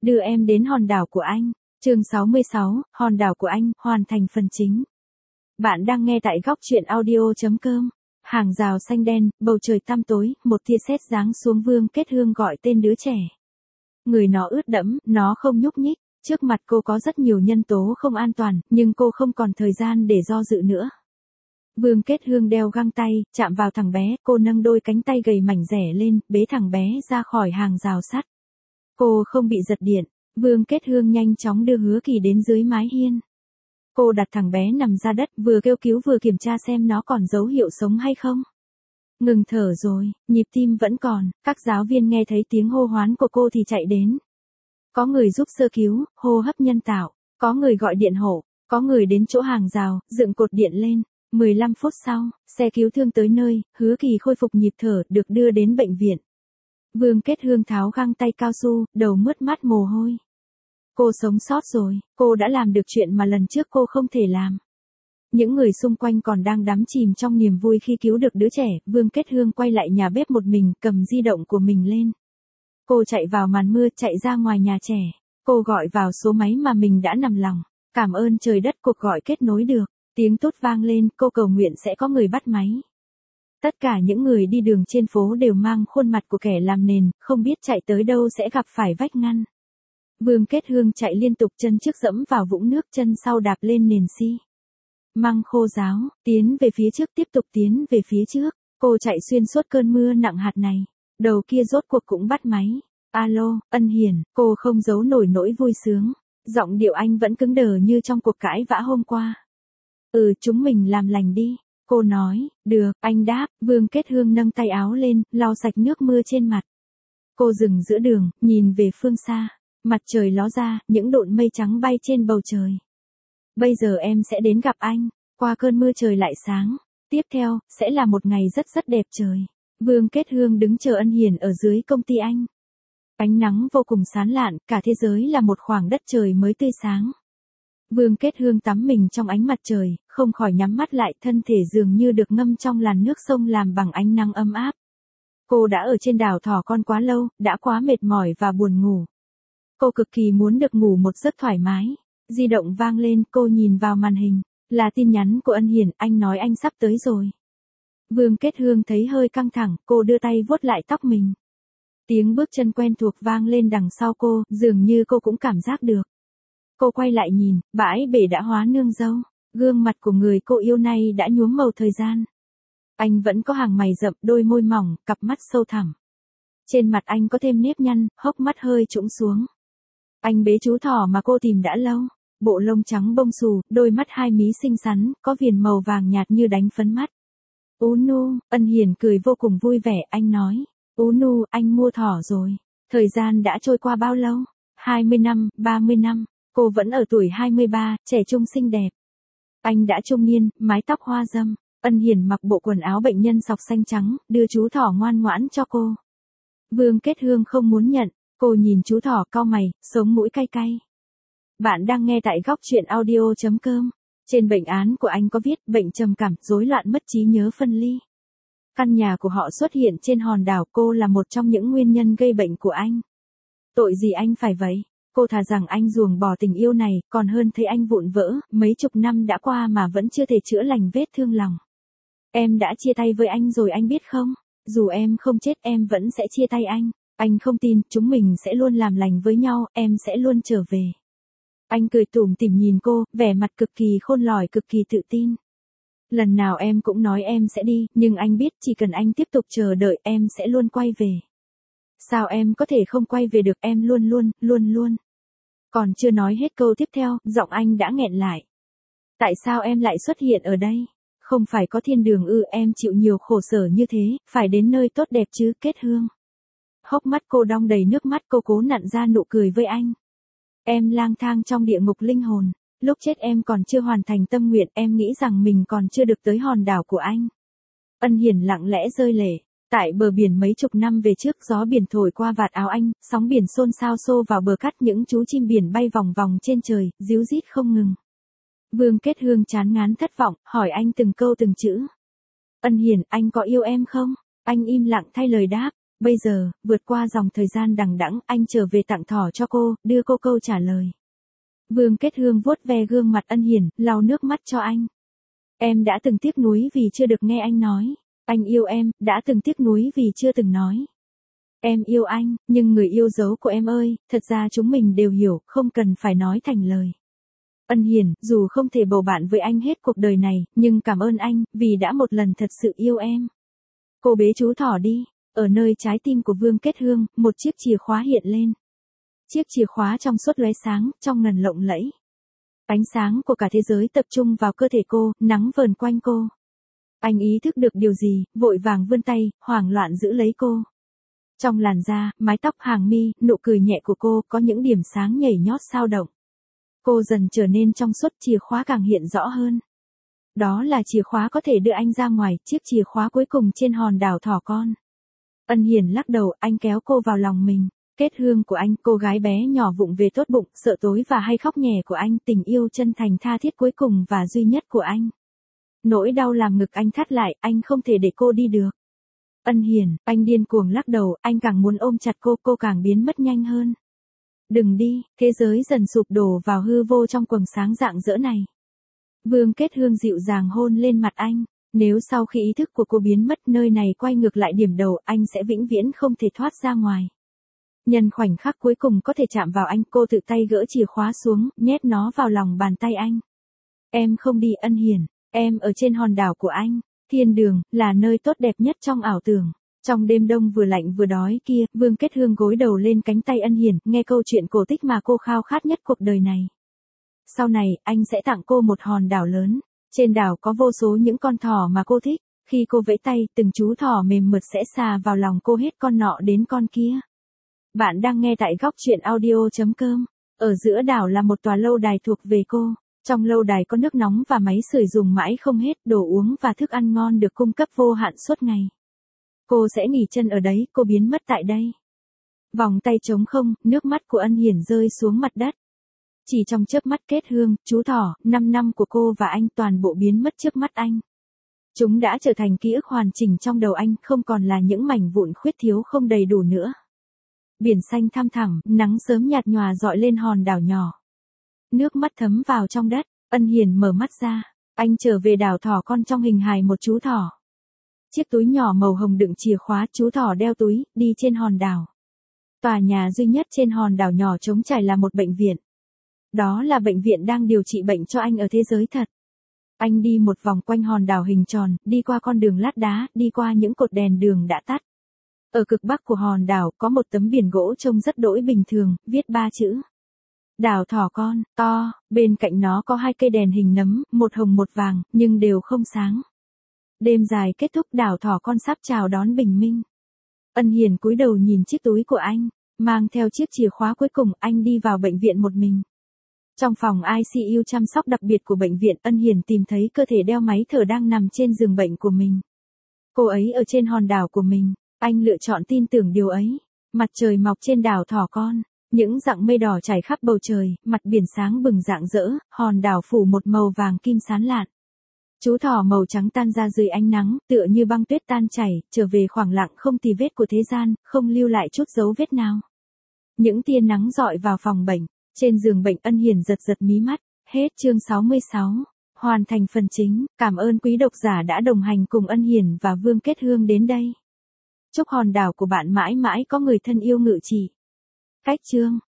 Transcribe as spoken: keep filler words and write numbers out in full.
đưa em đến hòn đảo của anh. Chương sáu mươi sáu, hòn đảo của anh, hoàn thành phần chính. Bạn đang nghe tại góc truyện audio chấm com. Hàng rào xanh đen, bầu trời tăm tối, một tia sét giáng xuống. Vương Kết Hương gọi tên đứa trẻ. Người nó ướt đẫm, nó không nhúc nhích. Trước mặt cô có rất nhiều nhân tố không an toàn, nhưng cô không còn thời gian để do dự nữa. Vương Kết Hương đeo găng tay, chạm vào thằng bé, cô nâng đôi cánh tay gầy mảnh dẻ lên, bế thằng bé ra khỏi hàng rào sắt. Cô không bị giật điện. Vương Kết Hương nhanh chóng đưa Hứa Kỳ đến dưới mái hiên. Cô đặt thằng bé nằm ra đất, vừa kêu cứu vừa kiểm tra xem nó còn dấu hiệu sống hay không. Ngừng thở rồi, nhịp tim vẫn còn, các giáo viên nghe thấy tiếng hô hoán của cô thì chạy đến. Có người giúp sơ cứu, hô hấp nhân tạo, có người gọi điện hộ, có người đến chỗ hàng rào, dựng cột điện lên. mười lăm phút sau, xe cứu thương tới nơi, Hứa Kỳ khôi phục nhịp thở, được đưa đến bệnh viện. Vương Kết Hương tháo găng tay cao su, đầu mướt mắt mồ hôi. Cô sống sót rồi, cô đã làm được chuyện mà lần trước cô không thể làm. Những người xung quanh còn đang đắm chìm trong niềm vui khi cứu được đứa trẻ. Vương Kết Hương quay lại nhà bếp một mình, cầm di động của mình lên. Cô chạy vào màn mưa, chạy ra ngoài nhà trẻ. Cô gọi vào số máy mà mình đã nằm lòng. Cảm ơn trời đất, cuộc gọi kết nối được. Tiếng tút vang lên, cô cầu nguyện sẽ có người bắt máy. Tất cả những người đi đường trên phố đều mang khuôn mặt của kẻ làm nền, không biết chạy tới đâu sẽ gặp phải vách ngăn. Vương Kết Hương chạy liên tục, chân trước dẫm vào vũng nước, chân sau đạp lên nền xi măng khô ráo, tiến về phía trước, tiếp tục tiến về phía trước. Cô chạy xuyên suốt cơn mưa nặng hạt này. Đầu kia rốt cuộc cũng bắt máy. Alo, Ân Hiền, cô không giấu nổi nỗi vui sướng. Giọng điệu anh vẫn cứng đờ như trong cuộc cãi vã hôm qua. Ừ, chúng mình làm lành đi. Cô nói, được, anh đáp. Vương Kết Hương nâng tay áo lên, lau sạch nước mưa trên mặt. Cô dừng giữa đường, nhìn về phương xa. Mặt trời ló ra, những độn mây trắng bay trên bầu trời. Bây giờ em sẽ đến gặp anh. Qua cơn mưa trời lại sáng. Tiếp theo, sẽ là một ngày rất rất đẹp trời. Vương Kết Hương đứng chờ Ân Hiền ở dưới công ty anh. Ánh nắng vô cùng sáng lạn, cả thế giới là một khoảng đất trời mới tươi sáng. Vương Kết Hương tắm mình trong ánh mặt trời, không khỏi nhắm mắt lại, thân thể dường như được ngâm trong làn nước sông làm bằng ánh nắng ấm áp. Cô đã ở trên đảo Thỏ Con quá lâu, đã quá mệt mỏi và buồn ngủ. Cô cực kỳ muốn được ngủ một giấc thoải mái. Di động vang lên, cô nhìn vào màn hình. Là tin nhắn của Ân Hiền, anh nói anh sắp tới rồi. Vương Kết Hương thấy hơi căng thẳng, cô đưa tay vuốt lại tóc mình. Tiếng bước chân quen thuộc vang lên đằng sau cô, dường như cô cũng cảm giác được. Cô quay lại nhìn, bãi bể đã hóa nương dâu. Gương mặt của người cô yêu nay đã nhuốm màu thời gian. Anh vẫn có hàng mày rậm, đôi môi mỏng, cặp mắt sâu thẳm. Trên mặt anh có thêm nếp nhăn, hốc mắt hơi trũng xuống. Anh bế chú thỏ mà cô tìm đã lâu. Bộ lông trắng bông xù, đôi mắt hai mí xinh xắn, có viền màu vàng nhạt như đánh phấn mắt. Ú nu, Ân Hiền cười vô cùng vui vẻ, anh nói. Ú nu, anh mua thỏ rồi. Thời gian đã trôi qua bao lâu? hai mươi năm, ba mươi năm. Cô vẫn ở tuổi hai mươi ba, trẻ trung xinh đẹp. Anh đã trung niên, mái tóc hoa râm. Ân Hiền mặc bộ quần áo bệnh nhân sọc xanh trắng, đưa chú thỏ ngoan ngoãn cho cô. Vương Kết Hương không muốn nhận. Cô nhìn chú thỏ cau mày, sống mũi cay cay. Bạn đang nghe tại góc truyện audio chấm com. Trên bệnh án của anh có viết bệnh trầm cảm, rối loạn mất trí nhớ, phân ly. Căn nhà của họ xuất hiện trên hòn đảo, cô là một trong những nguyên nhân gây bệnh của anh. Tội gì anh phải vậy? Cô thà rằng anh ruồng bỏ tình yêu này, còn hơn thấy anh vụn vỡ, mấy chục năm đã qua mà vẫn chưa thể chữa lành vết thương lòng. Em đã chia tay với anh rồi anh biết không? Dù em không chết em vẫn sẽ chia tay anh. Anh không tin, chúng mình sẽ luôn làm lành với nhau, em sẽ luôn trở về. Anh cười tủm tỉm nhìn cô, vẻ mặt cực kỳ khôn lỏi, cực kỳ tự tin. Lần nào em cũng nói em sẽ đi, nhưng anh biết chỉ cần anh tiếp tục chờ đợi em sẽ luôn quay về. Sao em có thể không quay về được, em luôn luôn, luôn luôn. Còn chưa nói hết câu tiếp theo, giọng anh đã nghẹn lại. Tại sao em lại xuất hiện ở đây? Không phải có thiên đường ư? Em chịu nhiều khổ sở như thế, phải đến nơi tốt đẹp chứ, Kết Hương. Hốc mắt cô đong đầy nước mắt, cô cố nặn ra nụ cười với anh. Em lang thang trong địa ngục linh hồn, lúc chết em còn chưa hoàn thành tâm nguyện, em nghĩ rằng mình còn chưa được tới hòn đảo của anh. Ân Hiền lặng lẽ rơi lệ. Tại bờ biển mấy chục năm về trước, gió biển thổi qua vạt áo anh, sóng biển xôn xao xô vào bờ cát, những chú chim biển bay vòng vòng trên trời, ríu rít không ngừng. Vương Kết Hương chán ngán thất vọng, hỏi anh từng câu từng chữ. Ân Hiền, anh có yêu em không? Anh im lặng thay lời đáp. Bây giờ, vượt qua dòng thời gian đằng đẵng, anh trở về tặng thỏ cho cô, đưa cô câu trả lời. Vương Kết Hương vuốt ve gương mặt Ân Hiển, lau nước mắt cho anh. Em đã từng tiếc nuối vì chưa được nghe anh nói. Anh yêu em, đã từng tiếc nuối vì chưa từng nói. Em yêu anh, nhưng người yêu dấu của em ơi, thật ra chúng mình đều hiểu, không cần phải nói thành lời. Ân Hiển, dù không thể bầu bạn với anh hết cuộc đời này, nhưng cảm ơn anh, vì đã một lần thật sự yêu em. Cô bế chú thỏ đi. Ở nơi trái tim của Vương Kết Hương, một chiếc chìa khóa hiện lên. Chiếc chìa khóa trong suốt lóe sáng, trong ngần lộng lẫy. Ánh sáng của cả thế giới tập trung vào cơ thể cô, nắng vờn quanh cô. Anh ý thức được điều gì, vội vàng vươn tay, hoảng loạn giữ lấy cô. Trong làn da, mái tóc hàng mi, nụ cười nhẹ của cô có những điểm sáng nhảy nhót sao động. Cô dần trở nên trong suốt, chìa khóa càng hiện rõ hơn. Đó là chìa khóa có thể đưa anh ra ngoài, chiếc chìa khóa cuối cùng trên hòn đảo thỏ con. Ân Hiển lắc đầu, anh kéo cô vào lòng mình. Kết Hương của anh, cô gái bé nhỏ vụng về tốt bụng, sợ tối và hay khóc nhè của anh, tình yêu chân thành tha thiết cuối cùng và duy nhất của anh. Nỗi đau làm ngực anh thắt lại, anh không thể để cô đi được. Ân Hiển, anh điên cuồng lắc đầu, anh càng muốn ôm chặt cô, cô càng biến mất nhanh hơn. Đừng đi, thế giới dần sụp đổ vào hư vô trong quầng sáng rạng rỡ này. Vương Kết Hương dịu dàng hôn lên mặt anh. Nếu sau khi ý thức của cô biến mất, nơi này quay ngược lại điểm đầu, anh sẽ vĩnh viễn không thể thoát ra ngoài. Nhân khoảnh khắc cuối cùng có thể chạm vào anh, cô tự tay gỡ chìa khóa xuống, nhét nó vào lòng bàn tay anh. Em không đi Ân Hiển, em ở trên hòn đảo của anh. Thiên đường, là nơi tốt đẹp nhất trong ảo tưởng. Trong đêm đông vừa lạnh vừa đói kia, Vương Kết Hương gối đầu lên cánh tay Ân Hiển, nghe câu chuyện cổ tích mà cô khao khát nhất cuộc đời này. Sau này, anh sẽ tặng cô một hòn đảo lớn. Trên đảo có vô số những con thỏ mà cô thích. Khi cô vẫy tay, từng chú thỏ mềm mượt sẽ xà vào lòng cô hết con nọ đến con kia. Bạn đang nghe tại góc truyện audio chấm com. Ở giữa đảo là một tòa lâu đài thuộc về cô. Trong lâu đài có nước nóng và máy sưởi dùng mãi không hết, đồ uống và thức ăn ngon được cung cấp vô hạn suốt ngày. Cô sẽ nghỉ chân ở đấy, cô biến mất tại đây. Vòng tay trống không, nước mắt của Ân Hiển rơi xuống mặt đất. Chỉ trong chớp mắt Kết Hương, chú thỏ, năm năm của cô và anh toàn bộ biến mất trước mắt anh. Chúng đã trở thành ký ức hoàn chỉnh trong đầu anh, không còn là những mảnh vụn khuyết thiếu không đầy đủ nữa. Biển xanh thăm thẳm, nắng sớm nhạt nhòa rọi lên hòn đảo nhỏ. Nước mắt thấm vào trong đất, Ân Hiển mở mắt ra, anh trở về đảo thỏ con trong hình hài một chú thỏ. Chiếc túi nhỏ màu hồng đựng chìa khóa, chú thỏ đeo túi, đi trên hòn đảo. Tòa nhà duy nhất trên hòn đảo nhỏ trống trải là một bệnh viện. Đó là bệnh viện đang điều trị bệnh cho anh ở thế giới thật. Anh đi một vòng quanh hòn đảo hình tròn, đi qua con đường lát đá, đi qua những cột đèn đường đã tắt. Ở cực bắc của hòn đảo có một tấm biển gỗ trông rất đỗi bình thường, viết ba chữ. Đảo thỏ con, to, bên cạnh nó có hai cây đèn hình nấm, một hồng một vàng, nhưng đều không sáng. Đêm dài kết thúc, đảo thỏ con sắp chào đón bình minh. Ân Hiển cúi đầu nhìn chiếc túi của anh, mang theo chiếc chìa khóa cuối cùng, anh đi vào bệnh viện một mình. Trong phòng i xê u chăm sóc đặc biệt của bệnh viện, Ân Hiển tìm thấy cơ thể đeo máy thở đang nằm trên giường bệnh của mình. Cô ấy ở trên hòn đảo của mình, anh lựa chọn tin tưởng điều ấy. Mặt trời mọc trên đảo thỏ con, những dặng mây đỏ trải khắp bầu trời, mặt biển sáng bừng rạng rỡ, hòn đảo phủ một màu vàng kim sáng lạn. Chú thỏ màu trắng tan ra dưới ánh nắng, tựa như băng tuyết tan chảy, trở về khoảng lặng không tì vết của thế gian, không lưu lại chút dấu vết nào. Những tia nắng rọi vào phòng bệnh, trên giường bệnh Ân Hiển giật giật mí mắt. Hết chương sáu mươi sáu. Hoàn thành phần chính, cảm ơn quý độc giả đã đồng hành cùng Ân Hiển và Vương Kết Hương đến đây. Chúc hòn đảo của bạn mãi mãi có người thân yêu ngự trị. Cách chương